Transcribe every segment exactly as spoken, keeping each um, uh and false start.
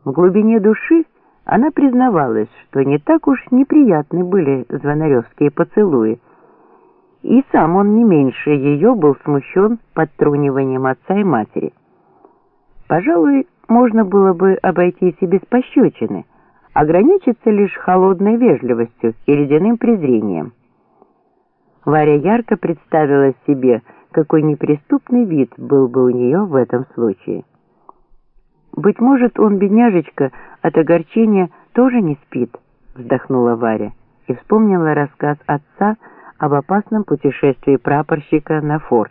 В глубине души она признавалась, что не так уж неприятны были звонаревские поцелуи, и сам он не меньше ее был смущен подтруниванием отца и матери. Пожалуй, можно было бы обойтись и без пощечины, ограничиться лишь холодной вежливостью и ледяным презрением. Варя ярко представила себе, какой неприступный вид был бы у нее в этом случае. «Быть может, он, бедняжечка, от огорчения тоже не спит», — вздохнула Варя и вспомнила рассказ отца об опасном путешествии прапорщика на форт.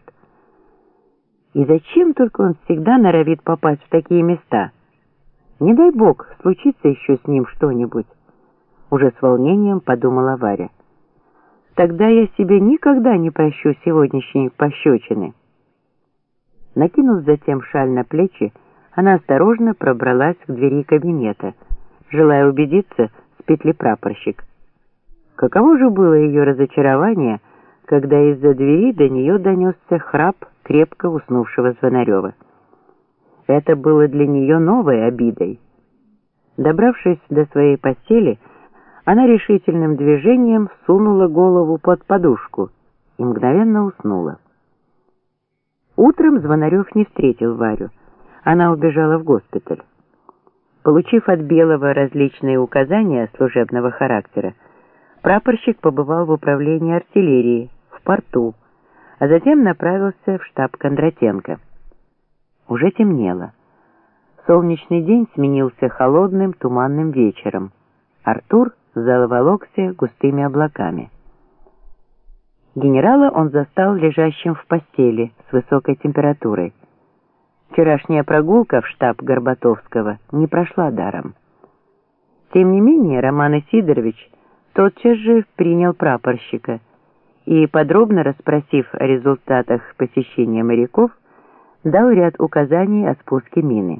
И зачем только он всегда норовит попасть в такие места? Не дай бог, случится еще с ним что-нибудь. Уже с волнением подумала Варя. Тогда я себе никогда не прощу сегодняшней пощечины. Накинув затем шаль на плечи, она осторожно пробралась к двери кабинета, желая убедиться, спит ли прапорщик. Каково же было ее разочарование, когда из-за двери до нее донесся храп крепко уснувшего Звонарева. Это было для нее новой обидой. Добравшись до своей постели, она решительным движением сунула голову под подушку и мгновенно уснула. Утром Звонарев не встретил Варю. Она убежала в госпиталь. Получив от Белого различные указания служебного характера, прапорщик побывал в управлении артиллерии, в порту, а затем направился в штаб Кондратенко. Уже темнело. Солнечный день сменился холодным туманным вечером. Артур заволокся густыми облаками. Генерала он застал лежащим в постели с высокой температурой. Вчерашняя прогулка в штаб Горбатовского не прошла даром. Тем не менее, Роман Исидорович тотчас же принял прапорщика и, подробно расспросив о результатах посещения моряков, дал ряд указаний о спуске мины.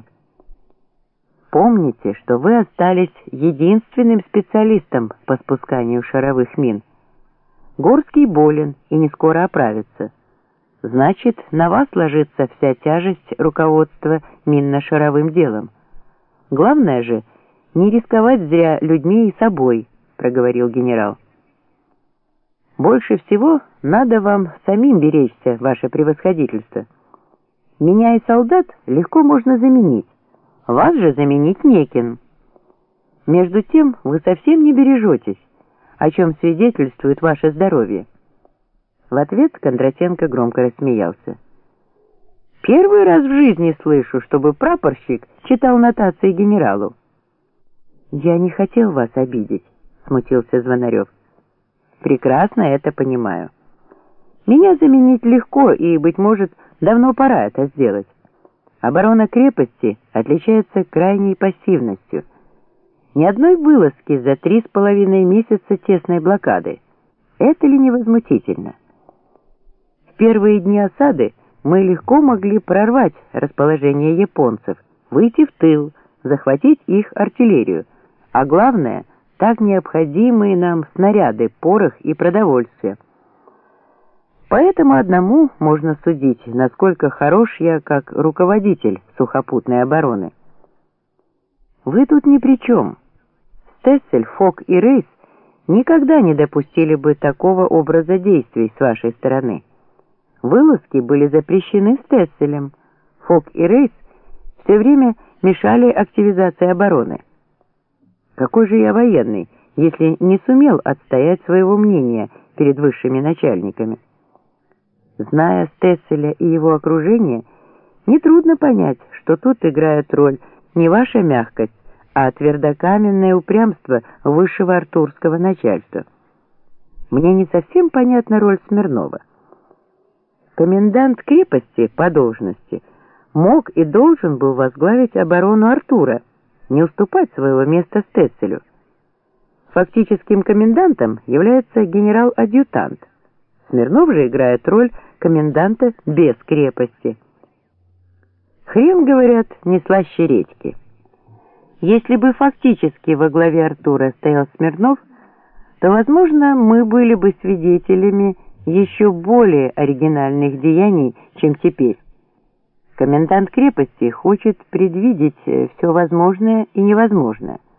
Помните, что вы остались единственным специалистом по спусканию шаровых мин. Горский болен и не скоро оправится. Значит, на вас ложится вся тяжесть руководства минно-шаровым делом. Главное же, не рисковать зря людьми и собой, проговорил генерал. Больше всего надо вам самим беречься, ваше превосходительство. Меня и солдат легко можно заменить, вас же заменить неким. Между тем вы совсем не бережетесь, о чем свидетельствует ваше здоровье. В ответ Кондратенко громко рассмеялся. «Первый раз в жизни слышу, чтобы прапорщик читал нотации генералу». «Я не хотел вас обидеть», — смутился Звонарев. «Прекрасно это понимаю. Меня заменить легко, и, быть может, давно пора это сделать. Оборона крепости отличается крайней пассивностью. Ни одной вылазки за три с половиной месяца тесной блокады. Это ли не возмутительно? В первые дни осады мы легко могли прорвать расположение японцев, выйти в тыл, захватить их артиллерию, а главное, так необходимые нам снаряды, порох и продовольствие. Поэтому одному можно судить, насколько хорош я как руководитель сухопутной обороны. Вы тут ни при чем. Стессель, Фок и Рейс никогда не допустили бы такого образа действий с вашей стороны. Вылазки были запрещены Стесселем. Фок и Рейс все время мешали активизации обороны. Какой же я военный, если не сумел отстоять своего мнения перед высшими начальниками? Зная Стесселя и его окружение, нетрудно понять, что тут играет роль не ваша мягкость, а твердокаменное упрямство высшего артурского начальства. Мне не совсем понятна роль Смирнова. Комендант крепости по должности мог и должен был возглавить оборону Артура, не уступать своего места Стесселю. Фактическим комендантом является генерал-адъютант. Смирнов же играет роль коменданта без крепости. Хрен, говорят, не слаще редьки. Если бы фактически во главе Артура стоял Смирнов, то, возможно, мы были бы свидетелями еще более оригинальных деяний, чем теперь. Комендант крепости хочет предвидеть все возможное и невозможное.